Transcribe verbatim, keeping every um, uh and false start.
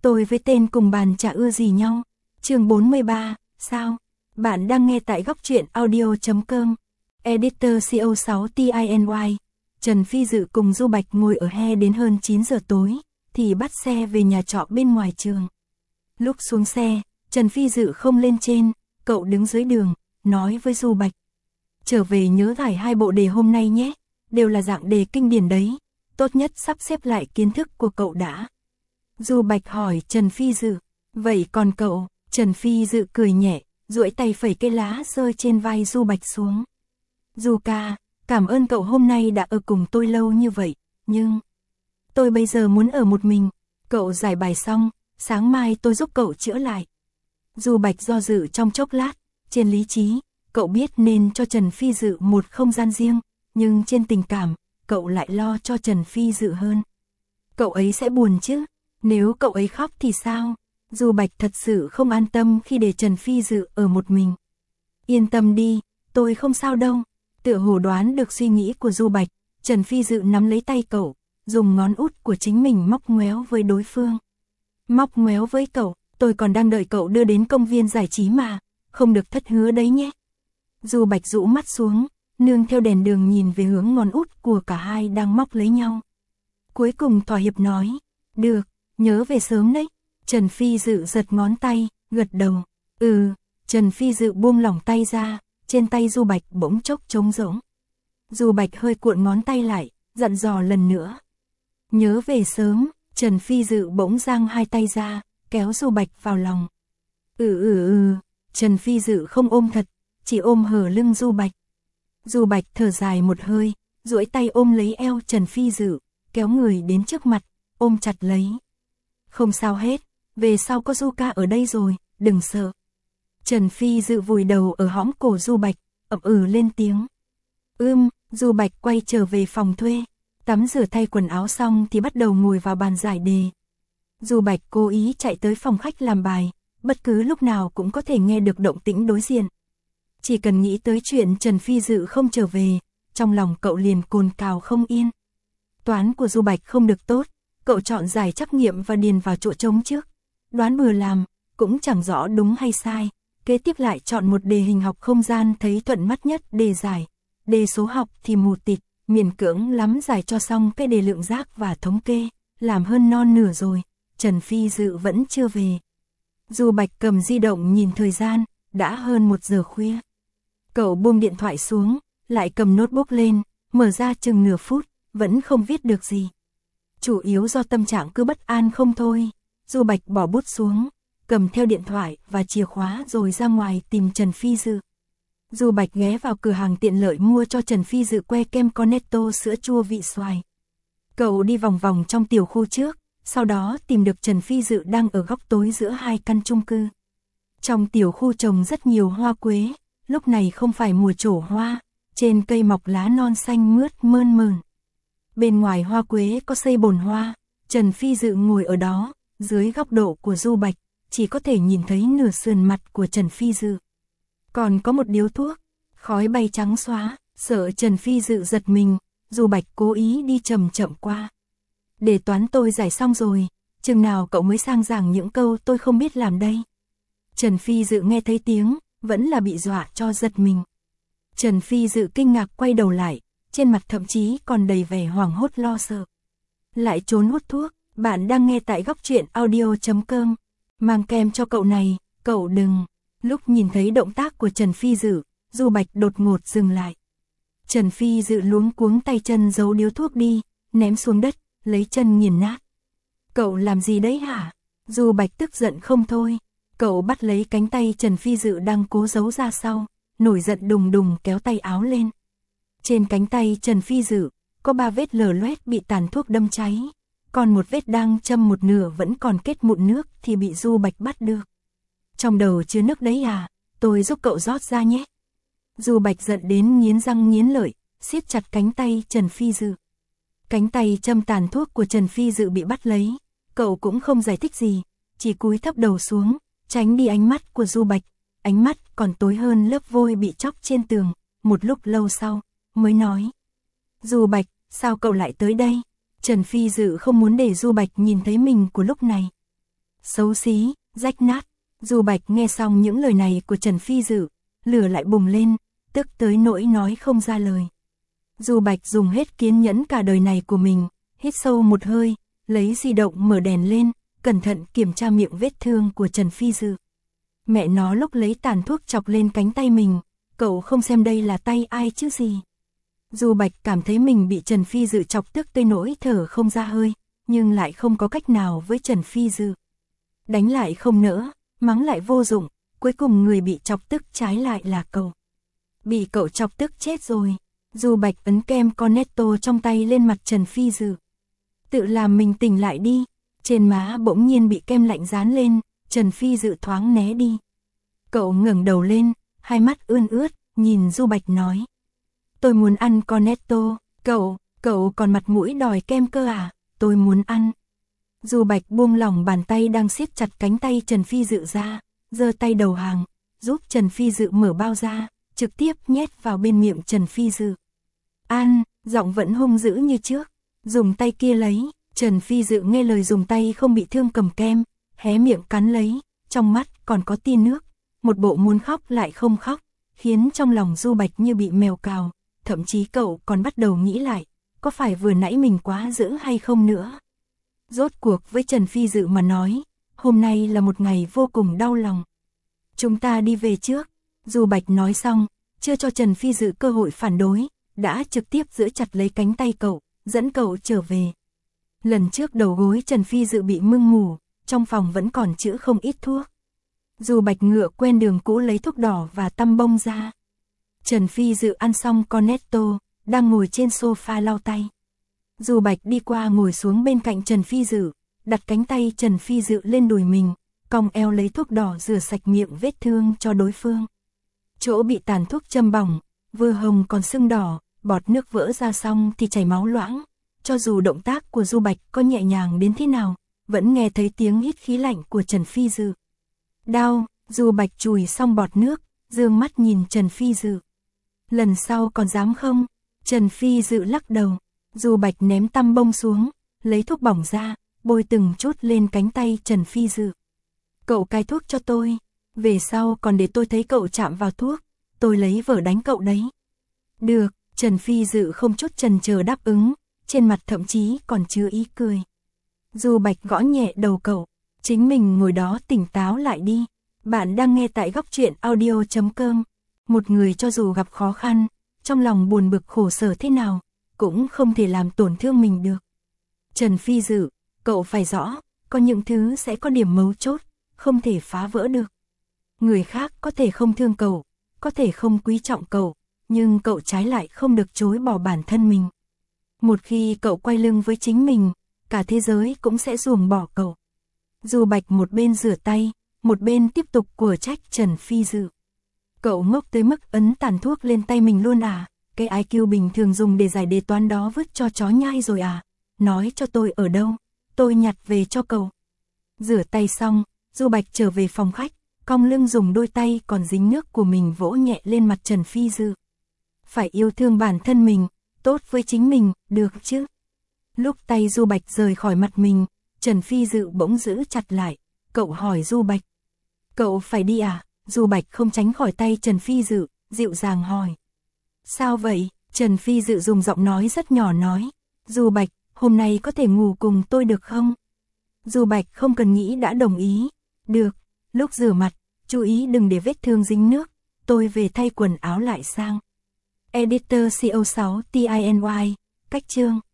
Tôi với tên cùng bàn chả ưa gì nhau. Chương bốn mươi ba, sao? Bạn đang nghe tại góc truyện audio chấm com. Editor C O sáu T I N Y. Trần Phi Dự cùng Du Bạch ngồi ở he đến hơn chín giờ tối, thì bắt xe về nhà trọ bên ngoài trường. Lúc xuống xe, Trần Phi Dự không lên trên, cậu đứng dưới đường, nói với Du Bạch. Trở về nhớ giải hai bộ đề hôm nay nhé, đều là dạng đề kinh điển đấy, tốt nhất sắp xếp lại kiến thức của cậu đã. Du Bạch hỏi Trần Phi Dự, vậy còn cậu? Trần Phi Dự cười nhẹ, duỗi tay phẩy cây lá rơi trên vai Du Bạch xuống. Du ca, cảm ơn cậu hôm nay đã ở cùng tôi lâu như vậy, nhưng tôi bây giờ muốn ở một mình. Cậu giải bài xong, sáng mai tôi giúp cậu chữa lại. Du Bạch do dự trong chốc lát, trên lý trí, cậu biết nên cho Trần Phi Dự một không gian riêng, nhưng trên tình cảm, cậu lại lo cho Trần Phi Dự hơn. Cậu ấy sẽ buồn chứ, nếu cậu ấy khóc thì sao? Du Bạch thật sự không an tâm khi để Trần Phi Dự ở một mình. Yên tâm đi, tôi không sao đâu. Tựa hồ đoán được suy nghĩ của Du Bạch, Trần Phi Dự nắm lấy tay cậu, dùng ngón út của chính mình móc ngoéo với đối phương. Móc ngoéo với cậu, tôi còn đang đợi cậu đưa đến công viên giải trí mà, không được thất hứa đấy nhé. Du Bạch rũ mắt xuống, nương theo đèn đường nhìn về hướng ngón út của cả hai đang móc lấy nhau. Cuối cùng thỏa hiệp nói, được, nhớ về sớm đấy. Trần Phi Dự giật ngón tay, gật đầu. Ừ, Trần Phi Dự buông lỏng tay ra, trên tay Du Bạch bỗng chốc trống rỗng. Du Bạch hơi cuộn ngón tay lại, dặn dò lần nữa. Nhớ về sớm. Trần Phi Dự bỗng giang hai tay ra, kéo Du Bạch vào lòng. Ừ ừ ừ, Trần Phi Dự không ôm thật, chỉ ôm hở lưng Du Bạch. Du Bạch thở dài một hơi, duỗi tay ôm lấy eo Trần Phi Dự, kéo người đến trước mặt, ôm chặt lấy. Không sao hết, về sau có Du ca ở đây rồi, đừng sợ. Trần Phi Dự vùi đầu ở hõm cổ Du Bạch, ậm ừ lên tiếng. Ưm, Du Bạch quay trở về phòng thuê, tắm rửa thay quần áo xong thì bắt đầu ngồi vào bàn giải đề. Du Bạch cố ý chạy tới phòng khách làm bài, bất cứ lúc nào cũng có thể nghe được động tĩnh đối diện. Chỉ cần nghĩ tới chuyện Trần Phi Dự không trở về, trong lòng cậu liền cồn cào không yên. Toán của Du Bạch không được tốt, cậu chọn giải trắc nghiệm và điền vào chỗ trống trước. Đoán bừa làm, cũng chẳng rõ đúng hay sai, kế tiếp lại chọn một đề hình học không gian thấy thuận mắt nhất đề giải. Đề số học thì mù tịt, miễn cưỡng lắm giải cho xong cái đề lượng giác và thống kê, làm hơn non nửa rồi, Trần Phi Dự vẫn chưa về. Du Bạch cầm di động nhìn thời gian, đã hơn một giờ khuya. Cậu buông điện thoại xuống, lại cầm notebook lên, mở ra chừng nửa phút, vẫn không viết được gì. Chủ yếu do tâm trạng cứ bất an không thôi. Du Bạch bỏ bút xuống, cầm theo điện thoại và chìa khóa rồi ra ngoài tìm Trần Phi Dự. Du Bạch ghé vào cửa hàng tiện lợi mua cho Trần Phi Dự que kem Cornetto sữa chua vị xoài. Cậu đi vòng vòng trong tiểu khu trước, sau đó tìm được Trần Phi Dự đang ở góc tối giữa hai căn chung cư. Trong tiểu khu trồng rất nhiều hoa quế, lúc này không phải mùa trổ hoa, trên cây mọc lá non xanh mướt mơn mởn. Bên ngoài hoa quế có xây bồn hoa, Trần Phi Dự ngồi ở đó, dưới góc độ của Du Bạch, chỉ có thể nhìn thấy nửa sườn mặt của Trần Phi Dự. Còn có một điếu thuốc, khói bay trắng xóa, sợ Trần Phi Dự giật mình, Du Bạch cố ý đi chậm chậm qua. Đề toán tôi giải xong rồi, chừng nào cậu mới sang giảng những câu tôi không biết làm đây? Trần Phi Dự nghe thấy tiếng, vẫn là bị dọa cho giật mình. Trần Phi Dự kinh ngạc quay đầu lại, trên mặt thậm chí còn đầy vẻ hoảng hốt lo sợ. Lại trốn hút thuốc, bạn đang nghe tại góc truyện audio chấm com. Mang kem cho cậu này, cậu đừng. Lúc nhìn thấy động tác của Trần Phi Dự, Du Bạch đột ngột dừng lại. Trần Phi Dự luống cuống tay chân giấu điếu thuốc đi, ném xuống đất, lấy chân nghiền nát. Cậu làm gì đấy hả? Du Bạch tức giận không thôi. Cậu bắt lấy cánh tay Trần Phi Dự đang cố giấu ra sau, nổi giận đùng đùng kéo tay áo lên. Trên cánh tay Trần Phi Dự, có ba vết lở loét bị tàn thuốc đâm cháy, còn một vết đang châm một nửa vẫn còn kết mụn nước thì bị Du Bạch bắt được. Trong đầu chứa nước đấy à, tôi giúp cậu rót ra nhé. Du Bạch giận đến nghiến răng nghiến lợi, siết chặt cánh tay Trần Phi Dự. Cánh tay châm tàn thuốc của Trần Phi Dự bị bắt lấy, cậu cũng không giải thích gì, chỉ cúi thấp đầu xuống, tránh đi ánh mắt của Du Bạch, ánh mắt còn tối hơn lớp vôi bị chóc trên tường, một lúc lâu sau, mới nói. Du Bạch, sao cậu lại tới đây? Trần Phi Dự không muốn để Du Bạch nhìn thấy mình của lúc này. xấu xí, rách nát. Du Bạch nghe xong những lời này của Trần Phi Dự, lửa lại bùng lên, tức tới nỗi nói không ra lời. Du Bạch dùng hết kiên nhẫn cả đời này của mình, hít sâu một hơi, lấy di động mở đèn lên, cẩn thận kiểm tra miệng vết thương của Trần Phi Dự. Mẹ nó lúc lấy tàn thuốc chọc lên cánh tay mình, cậu không xem đây là tay ai chứ gì. Du Bạch cảm thấy mình bị Trần Phi Dự chọc tức tới nỗi thở không ra hơi, nhưng lại không có cách nào với Trần Phi Dự. Đánh lại không nỡ, mắng lại vô dụng, cuối cùng người bị chọc tức trái lại là cậu. Bị cậu chọc tức chết rồi. Du Bạch ấn kem Cornetto trong tay lên mặt Trần Phi Dự. Tự làm mình tỉnh lại đi. Trên má bỗng nhiên bị kem lạnh dán lên, Trần Phi Dự thoáng né đi. Cậu ngẩng đầu lên, hai mắt ươn ướt, nhìn Du Bạch nói. Tôi muốn ăn Cornetto. Cậu, cậu còn mặt mũi đòi kem cơ à? Tôi muốn ăn. Du Bạch buông lỏng bàn tay đang siết chặt cánh tay Trần Phi Dự ra, giơ tay đầu hàng, giúp Trần Phi Dự mở bao ra, trực tiếp nhét vào bên miệng Trần Phi Dự. Ăn, giọng vẫn hung dữ như trước, dùng tay kia lấy. Trần Phi Dự nghe lời dùng tay không bị thương cầm kem, hé miệng cắn lấy, trong mắt còn có tia nước, một bộ muốn khóc lại không khóc, khiến trong lòng Du Bạch như bị mèo cào, thậm chí cậu còn bắt đầu nghĩ lại, có phải vừa nãy mình quá dữ hay không nữa. Rốt cuộc với Trần Phi Dự mà nói, hôm nay là một ngày vô cùng đau lòng. Chúng ta đi về trước. Du Bạch nói xong, chưa cho Trần Phi Dự cơ hội phản đối, đã trực tiếp giữ chặt lấy cánh tay cậu, dẫn cậu trở về. Lần trước đầu gối Trần Phi Dự bị mưng mủ, trong phòng vẫn còn chữ không ít thuốc. Du Bạch ngựa quen đường cũ lấy thuốc đỏ và tăm bông ra. Trần Phi Dự ăn xong Cornetto, đang ngồi trên sofa lau tay. Du Bạch đi qua ngồi xuống bên cạnh Trần Phi Dự, đặt cánh tay Trần Phi Dự lên đùi mình, cong eo lấy thuốc đỏ rửa sạch miệng vết thương cho đối phương. Chỗ bị tàn thuốc châm bỏng, vừa hồng còn sưng đỏ, bọt nước vỡ ra xong thì chảy máu loãng. Cho dù động tác của Du Bạch có nhẹ nhàng đến thế nào, vẫn nghe thấy tiếng hít khí lạnh của Trần Phi Dự. Đau, Du Bạch chùi xong bọt nước, dương mắt nhìn Trần Phi Dự. Lần sau còn dám không? Trần Phi Dự lắc đầu. Du Bạch ném tăm bông xuống, lấy thuốc bỏng ra, bôi từng chút lên cánh tay Trần Phi Dự. Cậu cai thuốc cho tôi, về sau còn để tôi thấy cậu chạm vào thuốc, tôi lấy vở đánh cậu đấy. Được, Trần Phi Dự không chút chần chờ đáp ứng, trên mặt thậm chí còn chứa ý cười. Du Bạch gõ nhẹ đầu cậu, chính mình ngồi đó tỉnh táo lại đi. Bạn đang nghe tại góc truyện audio chấm com. Một người cho dù gặp khó khăn, trong lòng buồn bực khổ sở thế nào, cũng không thể làm tổn thương mình được. Trần Phi Dự, cậu phải rõ, có những thứ sẽ có điểm mấu chốt, không thể phá vỡ được. Người khác có thể không thương cậu, có thể không quý trọng cậu, nhưng cậu trái lại không được chối bỏ bản thân mình. Một khi cậu quay lưng với chính mình, cả thế giới cũng sẽ ruồng bỏ cậu. Du Bạch một bên rửa tay, một bên tiếp tục của trách Trần Phi Dự. Cậu ngốc tới mức ấn tàn thuốc lên tay mình luôn à? Cái i kiu bình thường dùng để giải đề toán đó vứt cho chó nhai rồi à? Nói cho tôi ở đâu, tôi nhặt về cho cậu. Rửa tay xong, Du Bạch trở về phòng khách, cong lưng dùng đôi tay còn dính nước của mình vỗ nhẹ lên mặt Trần Phi Dự. Phải yêu thương bản thân mình, tốt với chính mình, được chứ? Lúc tay Du Bạch rời khỏi mặt mình, Trần Phi Dự bỗng giữ chặt lại, cậu hỏi Du Bạch. Cậu phải đi à? Du Bạch không tránh khỏi tay Trần Phi Dự, dịu dàng hỏi. Sao vậy? Trần Phi Dự dùng giọng nói rất nhỏ nói. Du Bạch, hôm nay có thể ngủ cùng tôi được không? Du Bạch không cần nghĩ đã đồng ý. Được, lúc rửa mặt, chú ý đừng để vết thương dính nước, tôi về thay quần áo lại sang. Editor co sáu tin cách chương